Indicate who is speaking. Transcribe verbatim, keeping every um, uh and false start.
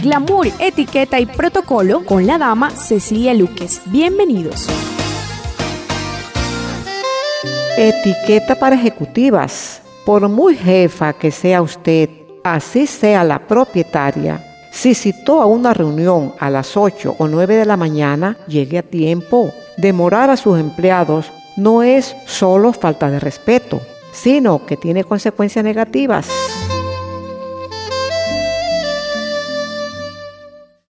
Speaker 1: Glamour, etiqueta y protocolo con la dama Cecilia Luques. Bienvenidos.
Speaker 2: Etiqueta para ejecutivas. Por muy jefa que sea usted, así sea la propietaria, si citó a una reunión a las ocho o nueve de la mañana, llegue a tiempo. Demorar a sus empleados no es solo falta de respeto, sino que tiene consecuencias negativas.